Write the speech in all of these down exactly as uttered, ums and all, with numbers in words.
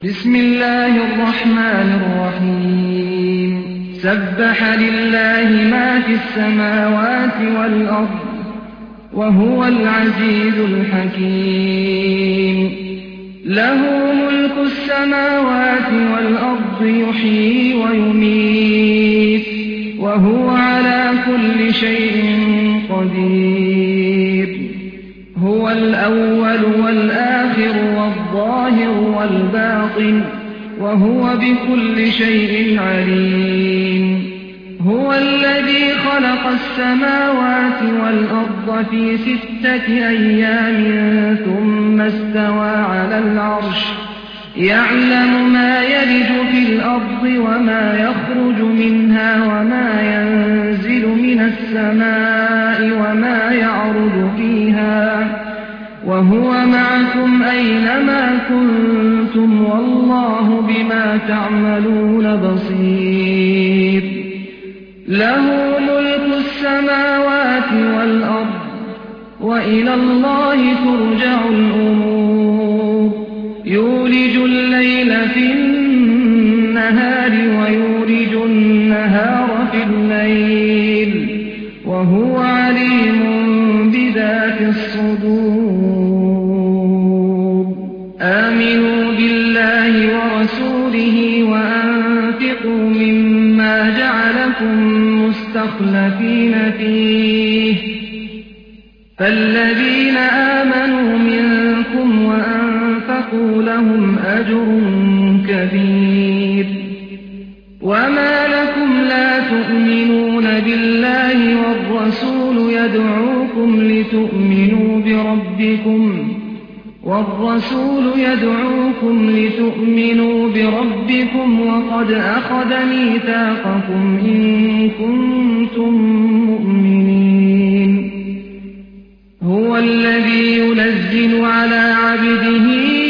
بسم الله الرحمن الرحيم سبح لله ما في السماوات والأرض وهو العزيز الحكيم له ملك السماوات والأرض يحيي ويميت وهو على كل شيء قدير هو الأول والآخر والظاهر والباطن وهو بكل شيء عليم هو الذي خلق السماوات والأرض في ستة أيام ثم استوى على العرش يعلم ما يلج في الأرض وما يخرج منها وما ينزل من السماء وما يعرج فيها وهو معكم أينما كنتم والله بما تعملون بصير له ملك السماوات والأرض وإلى الله ترجع الأمور يولج الليل في النهار ويولج النهار في الليل وهو عليم بذات الصدور آمنوا بالله ورسوله وأنفقوا مما جعلكم مستخلفين فيه فالذين آمنوا منكم وأنفقوا لهم أجر كبير وما لكم لا تؤمنون بالله والرسول يدعوكم لتؤمنوا بربكم والرسول يدعوكم لتؤمنوا بربكم وقد أخذ ميثاقكم إن كنتم مؤمنين هو الذي ينزل على عبده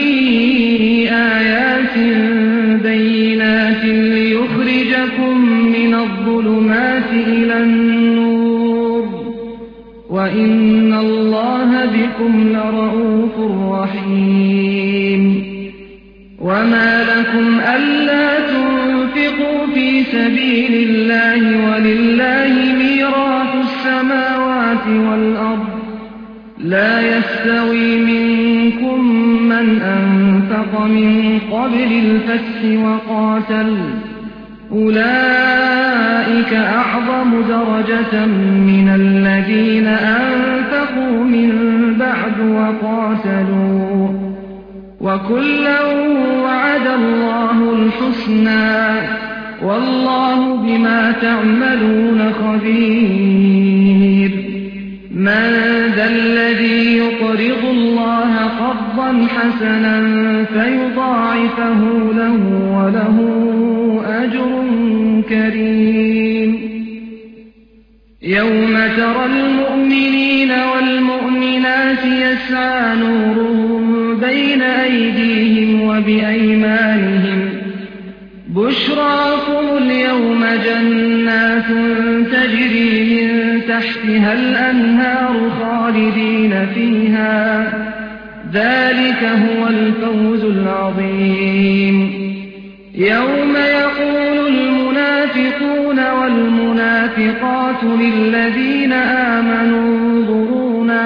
آيات بينات ليخرجكم من الظلمات إلى النور وإن الله بكم لرءوف رحيم وما لكم ألا تنفقوا في سبيل الله ولله ميراث السماوات والأرض لا يستوي منكم من أنفق من قبل الفتح وقاتل أولئك أعظم درجة من الذين أنفقوا من بعد وقاتلوا وكلا وعد الله الحسنى والله بما تعملون خبير من ذا الذي يقرض الله قرضا حسنا فيضاعفه له وله أجر كريم يوم ترى المؤمنين والمؤمنات يسعى نورهم بين أيديهم وبأيمانهم بشراكم اليوم جنات تجري من تحتها الأنهار خالدين فيها ذلك هو الفوز العظيم يوم يقول المنافقون والمنافقات للذين آمنوا انظرونا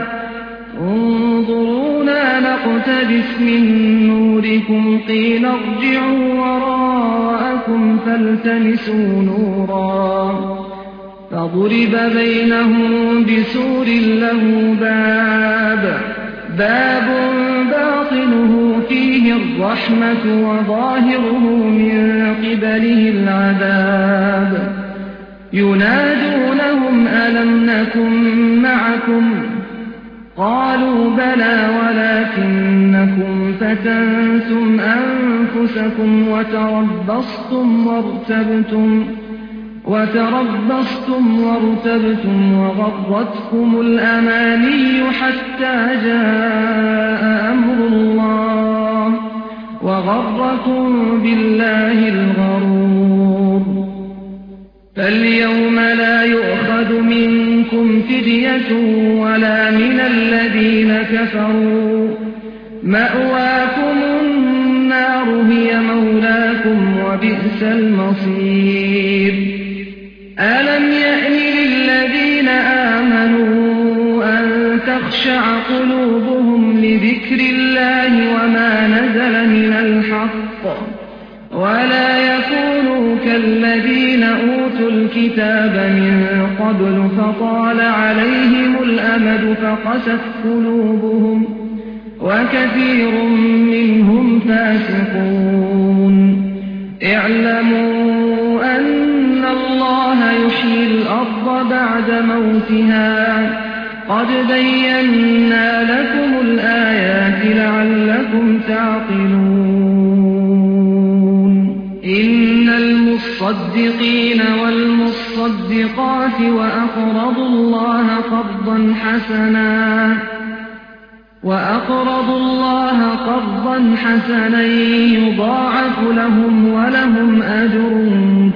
انظرونا نقتبس من نوركم قيل ارجعوا وراءكم فالتمسوا نورا فضرب بينهم بسور له باب باب باطنه فيه الرحمة وظاهره من قبله العذاب ينادونهم ألم نكن معكم قالوا بلى ولكنكم فتنتم أنفسكم وتربصتم وارتبتم وتربصتم وارتبتم وغرتكم الأماني حتى جاء أمر الله وغركم بالله الغرور فاليوم لا يؤخذ منكم فدية ولا من الذين كفروا مأواكم النار وبئس المصير ألم يأن للذين آمنوا أن تخشع قلوبهم لذكر الله وما نزل من الحق ولا يكونوا كالذين أوتوا الكتاب من قبل فطال عليهم الأمد فقست قلوبهم وكثير منهم فاسقون اعلموا أن الله يحيي الأرض بعد موتها قد بينا لكم الآيات لعلكم تعقلون إن المصدقين والمصدقات وأقرضوا الله قرضا حسنا وأقرضوا الله قرضا حسنا يضاعف لهم ولهم أجر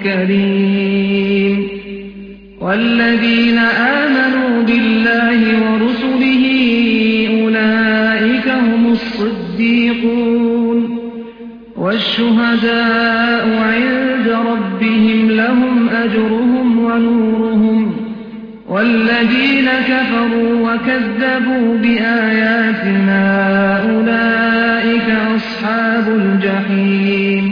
كريم والذين آمنوا بالله ورسله أولئك هم الصديقون والشهداء عند ربهم لهم أجرهم ونورهم والذين كفروا وكذبوا بآياتنا أولئك أصحاب الجحيم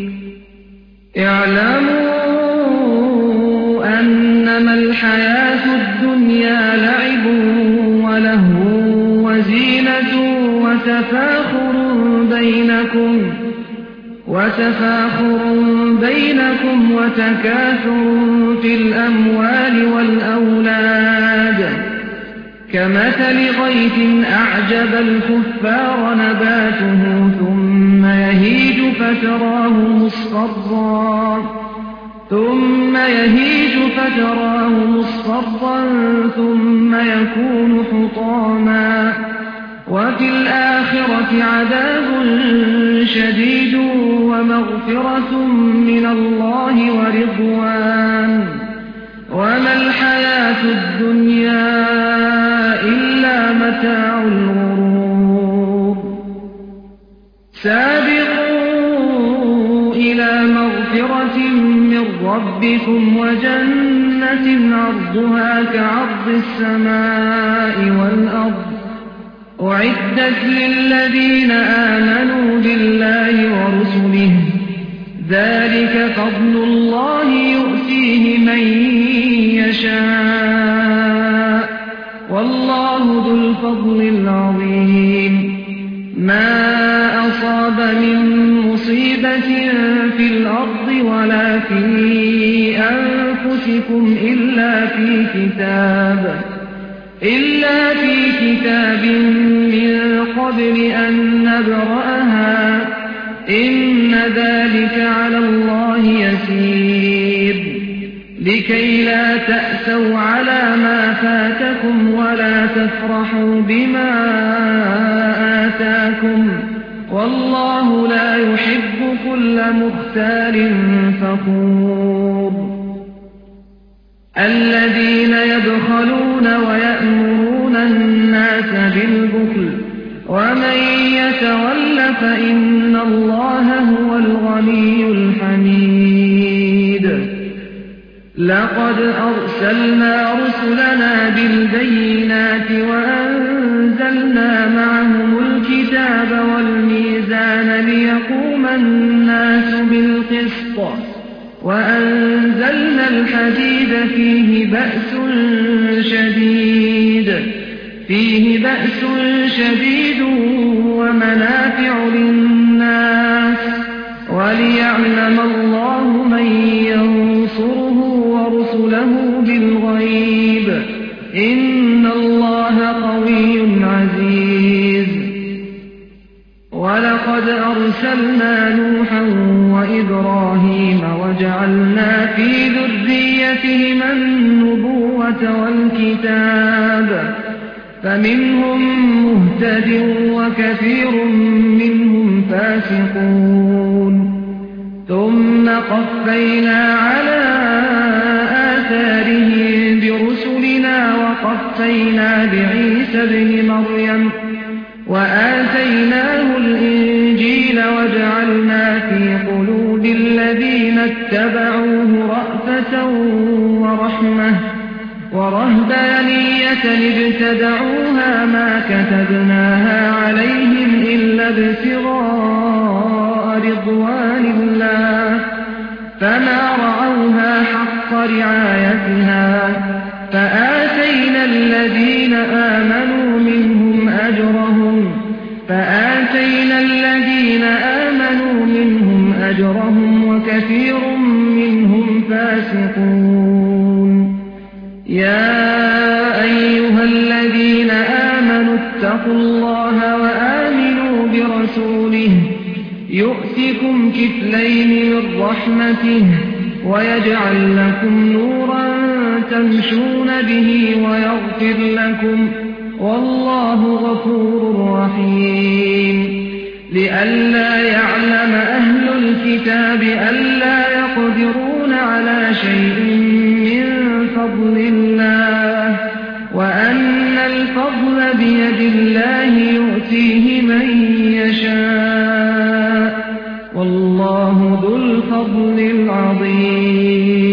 اعلموا أنما الحياة الدنيا لعب ولهو وزينة وتفاخر بينكم وتفاخر بينكم وتكاثر في الأموال والأولاد كمثل غيث أعجب الكفار نباته ثم يهيج فتراه مصفرا ثم يهيج فتراه مصفرا ثم يكون حطاما وفي الآخرة عذاب شديد ومغفرة من الله ورضوان وما الحياة الدنيا إلا متاع الغرور سابقوا إلى مغفرة من ربكم وجنة عرضها كعرض السماء والأرض أعدت للذين آمنوا بالله ورسله ذلك فضل الله يؤتيه من يشاء والله ذو الفضل العظيم ما أصاب من مصيبة في الأرض ولا في أنفسكم إلا في كتاب إلا في كتاب من قبل أن نبرأها إن ذلك على الله يسير لكي لا تأسوا على ما فاتكم ولا تفرحوا بما آتاكم والله لا يحب كل مختال فخور الذين يبخلون ويأمرون الناس بالبخل ومن يتول فإن الله هو الغني الحميد لقد أرسلنا رسلنا بالبينات وأنزلنا معهم الكتاب والميزان ليقوم الناس بالقسط وأنزلنا الحديد فيه بأس شديد فيه بأس شديد ومنافع للناس وليعلم الله من ينصره ورسله بالغيب إن الله قوي عزيز ولقد أرسلنا نوحا وإبراهيم وجعلنا في ذريتهما النبوة والكتاب فمنهم مهتد وكثير منهم فاسقون ثم قفينا على آثارهم برسلنا وقفينا بعيسى ابن مريم وآتيناه الإنجيل وجعلنا في قلوب الذين اتبعوه رأفة ورحمة ورهبانية ابتدعوها ما كتبناها عليهم إلا ابتغاء رضوان الله فما رعوها حق رعايتها فآتينا الذين آمنوا منهم أجرهم فآتينا الذين آمنوا منهم أجرهم وكثير منهم فاسقون يا أيها الذين آمنوا اتقوا الله وآمنوا برسوله يؤتكم كفلين من رحمته ويجعل لكم نورا تمشون به ويغفر لكم والله غفور رحيم لئلا يعلم أهل الكتاب ألا يقدرون على شيء من فضل الله وأن الفضل بيد الله يؤتيه من يشاء والله ذو الفضل العظيم